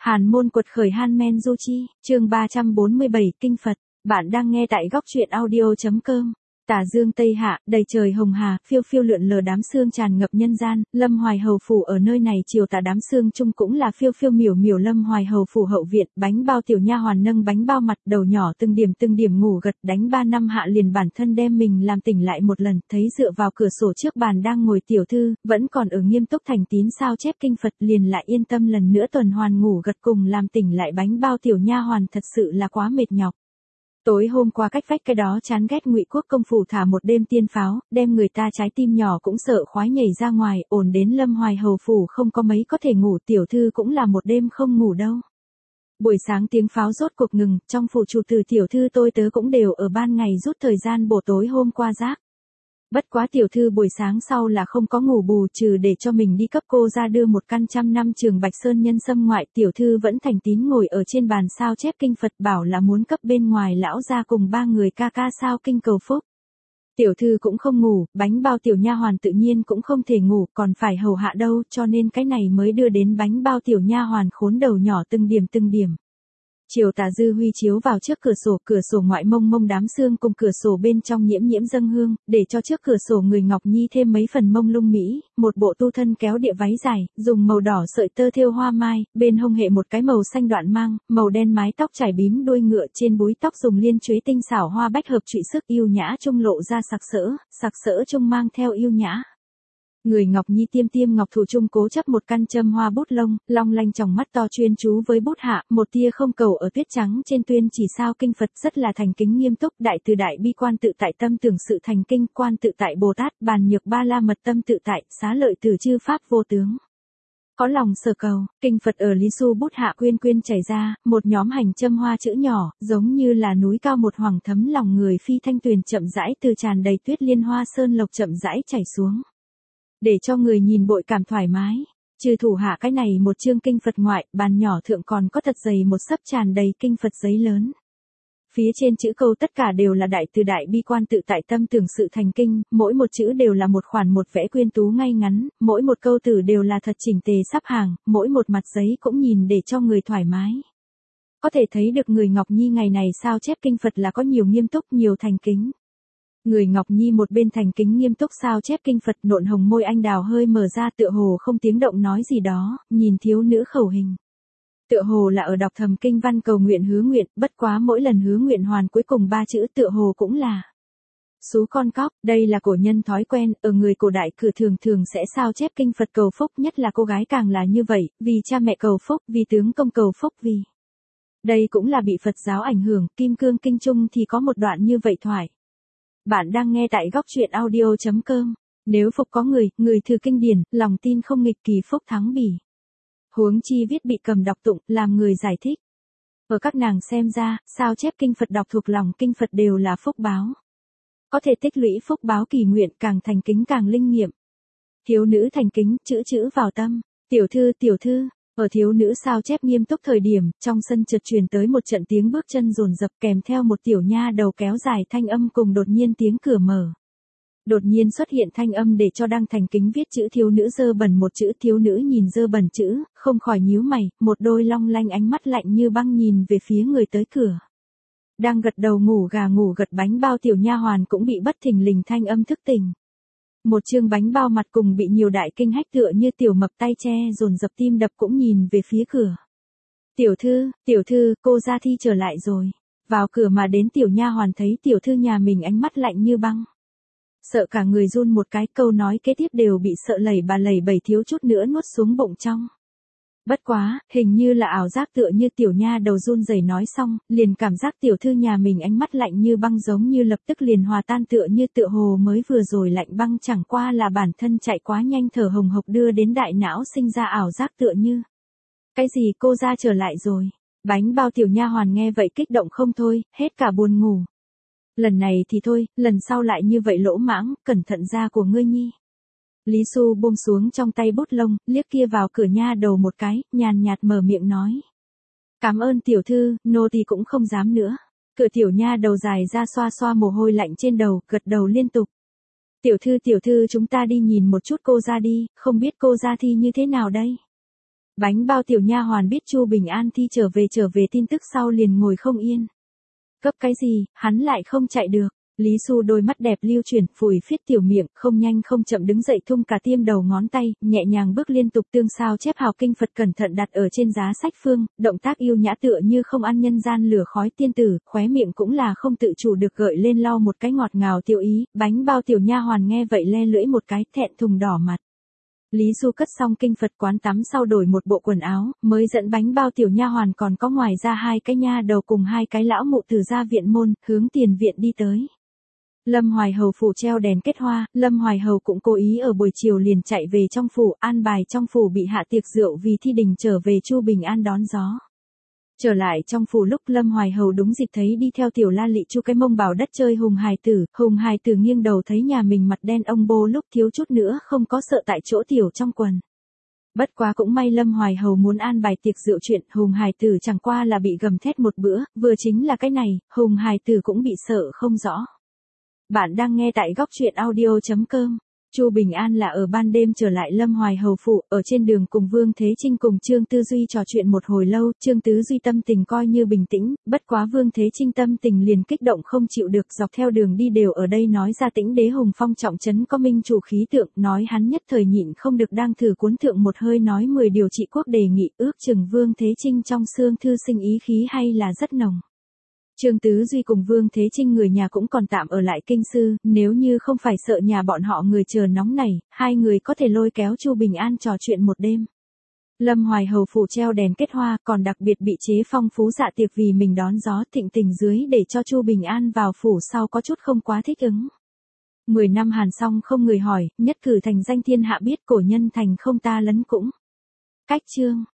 Hàn môn quật khởi Han Men Du Chi, chương 347, Kinh Phật. Bạn đang nghe tại góc truyện audio.com. Tà dương Tây Hạ, đầy trời hồng hà, phiêu phiêu lượn lờ đám sương tràn ngập nhân gian, Lâm Hoài Hầu phủ ở nơi này chiều tà đám sương chung cũng là phiêu phiêu miểu miểu Lâm Hoài Hầu phủ hậu viện, bánh bao tiểu nha hoàn nâng bánh bao mặt, đầu nhỏ từng điểm ngủ gật, đánh 3 năm hạ liền bản thân đem mình làm tỉnh lại một lần, thấy dựa vào cửa sổ trước bàn đang ngồi tiểu thư, vẫn còn ở nghiêm túc thành tín sao chép kinh Phật, liền lại yên tâm lần nữa tuần hoàn ngủ gật cùng làm tỉnh lại bánh bao tiểu nha hoàn, thật sự là quá mệt nhọc. Tối hôm qua cách vách cái đó chán ghét Ngụy Quốc công phủ thả một đêm tiên pháo, đem người ta trái tim nhỏ cũng sợ khoái nhảy ra ngoài, ổn đến Lâm Hoài Hầu phủ không có mấy có thể ngủ, tiểu thư cũng là một đêm không ngủ đâu. Buổi sáng tiếng pháo rốt cuộc ngừng, trong phủ chủ tử tiểu thư tôi tớ cũng đều ở ban ngày rút thời gian bổ tối hôm qua rác. Bất quá tiểu thư buổi sáng sau là không có ngủ bù, trừ để cho mình đi cấp cô ra đưa một căn 100 năm trường Bạch Sơn nhân sâm ngoại, tiểu thư vẫn thành tín ngồi ở trên bàn sao chép kinh Phật, bảo là muốn cấp bên ngoài lão ra cùng 3 người ca ca sao kinh cầu phúc. Tiểu thư cũng không ngủ, bánh bao tiểu nha hoàn tự nhiên cũng không thể ngủ, còn phải hầu hạ đâu, cho nên cái này mới đưa đến bánh bao tiểu nha hoàn khốn đầu nhỏ từng điểm. Chiều tà dư huy chiếu vào trước cửa sổ ngoại mông đám sương cùng cửa sổ bên trong nhiễm dâng hương, để cho trước cửa sổ người Ngọc Nhi thêm mấy phần mông lung mỹ, một bộ tu thân kéo địa váy dài, dùng màu đỏ sợi tơ thêu hoa mai, bên hông hệ một cái màu xanh đoạn mang, màu đen mái tóc trải bím đuôi ngựa, trên búi tóc dùng liên chuế tinh xảo hoa bách hợp trụy sức yêu nhã trung lộ ra sặc sỡ trung mang theo yêu nhã. Người Ngọc Nhi tiêm ngọc thủ trung cố chấp một căn châm hoa bút lông, long lanh tròng mắt to chuyên chú với bút hạ, một tia không cầu ở tuyết trắng trên tuyên chỉ sao kinh Phật, rất là thành kính nghiêm túc, đại từ đại bi quan tự tại tâm tưởng sự thành kinh, quan tự tại Bồ Tát, bàn nhược ba la mật tâm tự tại, xá lợi từ chư pháp vô tướng. Có lòng sở cầu, kinh Phật ở lý su bút hạ quyên chảy ra, một nhóm hành châm hoa chữ nhỏ, giống như là núi cao một hoàng thấm lòng người phi thanh tuyền chậm rãi từ tràn đầy tuyết liên hoa sơn lộc chậm rãi chảy xuống. Để cho người nhìn bội cảm thoải mái, trừ thủ hạ cái này một chương kinh Phật ngoại, bàn nhỏ thượng còn có thật dày một sấp tràn đầy kinh Phật giấy lớn. Phía trên chữ câu tất cả đều là đại từ đại bi quan tự tại tâm tưởng sự thành kinh, mỗi một chữ đều là một khoản một vẽ quyên tú ngay ngắn, mỗi một câu từ đều là thật chỉnh tề sắp hàng, mỗi một mặt giấy cũng nhìn để cho người thoải mái. Có thể thấy được người Ngọc Nhi ngày này sao chép kinh Phật là có nhiều nghiêm túc, nhiều thành kính. Người Ngọc Nhi một bên thành kính nghiêm túc sao chép kinh Phật, nộn hồng môi anh đào hơi mở ra tựa hồ không tiếng động nói gì đó, nhìn thiếu nữ khẩu hình. Tựa hồ là ở đọc thầm kinh văn cầu nguyện hứa nguyện, bất quá mỗi lần hứa nguyện hoàn cuối cùng 3 chữ tựa hồ cũng là xú con cóc, đây là cổ nhân thói quen, ở người cổ đại cửa thường sẽ sao chép kinh Phật cầu phúc, nhất là cô gái càng là như vậy, vì cha mẹ cầu phúc, vì tướng công cầu phúc, vì. Đây cũng là bị Phật giáo ảnh hưởng, Kim Cương Kinh Trung thì có một đoạn như vậy thoại. Bạn đang nghe tại góc truyện audio.com. Nếu phục có người thừa kinh điển, lòng tin không nghịch kỳ phúc thắng bỉ. Huống chi viết bị cầm đọc tụng, làm người giải thích. Ở các nàng xem ra, sao chép kinh Phật đọc thuộc lòng kinh Phật đều là phúc báo. Có thể tích lũy phúc báo kỳ nguyện, càng thành kính càng linh nghiệm. Thiếu nữ thành kính, chữ vào tâm. Tiểu thư. Ở thiếu nữ sao chép nghiêm túc thời điểm, trong sân chợt truyền tới một trận tiếng bước chân dồn dập kèm theo một tiểu nha đầu kéo dài thanh âm cùng đột nhiên tiếng cửa mở. Đột nhiên xuất hiện thanh âm để cho đang thành kính viết chữ thiếu nữ dơ bẩn một chữ, thiếu nữ nhìn dơ bẩn chữ, không khỏi nhíu mày, một đôi long lanh ánh mắt lạnh như băng nhìn về phía người tới cửa. Đang gật đầu ngủ gật bánh bao tiểu nha hoàn cũng bị bất thình lình thanh âm thức tỉnh. Một chương bánh bao mặt cùng bị nhiều đại kinh hách tựa như tiểu mập tay che dồn dập tim đập cũng nhìn về phía cửa. Tiểu thư, cô Gia Thi trở lại rồi. Vào cửa mà đến tiểu nha hoàn thấy tiểu thư nhà mình ánh mắt lạnh như băng. Sợ cả người run một cái, câu nói kế tiếp đều bị sợ lẩy bẩy thiếu chút nữa nuốt xuống bụng trong. Bất quá, hình như là ảo giác tựa như tiểu nha đầu run rẩy nói xong, liền cảm giác tiểu thư nhà mình ánh mắt lạnh như băng giống như lập tức liền hòa tan tựa hồ mới vừa rồi lạnh băng chẳng qua là bản thân chạy quá nhanh thở hồng hộc đưa đến đại não sinh ra ảo giác tựa như. Cái gì cô ra trở lại rồi? Bánh bao tiểu nha hoàn nghe vậy kích động không thôi, hết cả buồn ngủ. Lần này thì thôi, lần sau lại như vậy lỗ mãng, cẩn thận da của ngươi nhi. Lý Xu buông xuống trong tay bút lông, liếc kia vào cửa nha đầu một cái, nhàn nhạt mở miệng nói. Cảm ơn tiểu thư, nô tỳ cũng không dám nữa. Cửa tiểu nha đầu dài ra xoa mồ hôi lạnh trên đầu, gật đầu liên tục. Tiểu thư chúng ta đi nhìn một chút cô ra đi, không biết cô Gia Thi như thế nào đây? Bánh bao tiểu nha hoàn biết Chu Bình An thi trở về tin tức sau liền ngồi không yên. Cấp cái gì, hắn lại không chạy được. Lý Xu đôi mắt đẹp lưu chuyển, phủi phiết tiểu miệng, không nhanh không chậm đứng dậy thung cả tiêm đầu ngón tay, nhẹ nhàng bước liên tục tương sao chép hào kinh Phật cẩn thận đặt ở trên giá sách phương, động tác yêu nhã tựa như không ăn nhân gian lửa khói tiên tử, khóe miệng cũng là không tự chủ được gợi lên lau một cái ngọt ngào tiêu ý, bánh bao tiểu nha hoàn nghe vậy le lưỡi một cái, thẹn thùng đỏ mặt. Lý Du cất xong kinh Phật quán tắm sau đổi một bộ quần áo, mới dẫn bánh bao tiểu nha hoàn còn có ngoài ra 2 cái nha đầu cùng 2 cái lão mụ từ ra viện môn, hướng tiền viện đi tới. Lâm Hoài Hầu phủ treo đèn kết hoa, Lâm Hoài Hầu cũng cố ý ở buổi chiều liền chạy về trong phủ, an bài trong phủ bị hạ tiệc rượu vì thi đình trở về Chu Bình An đón gió. Trở lại trong phủ lúc Lâm Hoài Hầu đúng dịp thấy đi theo tiểu la lị Chu cái mông bảo đất chơi Hùng Hài Tử nghiêng đầu thấy nhà mình mặt đen ông bô lúc thiếu chút nữa không có sợ tại chỗ tiểu trong quần. Bất quá cũng may Lâm Hoài Hầu muốn an bài tiệc rượu chuyện, Hùng Hài Tử chẳng qua là bị gầm thét một bữa, vừa chính là cái này, Hùng Hài Tử cũng bị sợ không rõ. Bạn đang nghe tại góc truyện audio.com. Chu Bình An là ở ban đêm trở lại Lâm Hoài Hầu phủ, ở trên đường cùng Vương Thế Trinh cùng Trương Tư Duy trò chuyện một hồi lâu, Trương Tư Duy tâm tình coi như bình tĩnh, bất quá Vương Thế Trinh tâm tình liền kích động không chịu được, dọc theo đường đi đều ở đây nói ra Tĩnh Đế Hùng Phong trọng trấn có minh chủ khí tượng, nói hắn nhất thời nhịn không được đang thử cuốn thượng một hơi nói 10 điều trị quốc đề nghị, ước chừng Vương Thế Trinh trong xương thư sinh ý khí hay là rất nồng. Trương Tứ Duy cùng Vương Thế Trinh người nhà cũng còn tạm ở lại kinh sư, nếu như không phải sợ nhà bọn họ người chờ nóng này, 2 người có thể lôi kéo Chu Bình An trò chuyện một đêm. Lâm Hoài Hầu phủ treo đèn kết hoa, còn đặc biệt bị chế phong phú dạ tiệc vì mình đón gió thịnh tình dưới để cho Chu Bình An vào phủ sau có chút không quá thích ứng. 10 năm Hàn xong không người hỏi, nhất cử thành danh thiên hạ biết cổ nhân thành không ta lấn cũng. Cách chương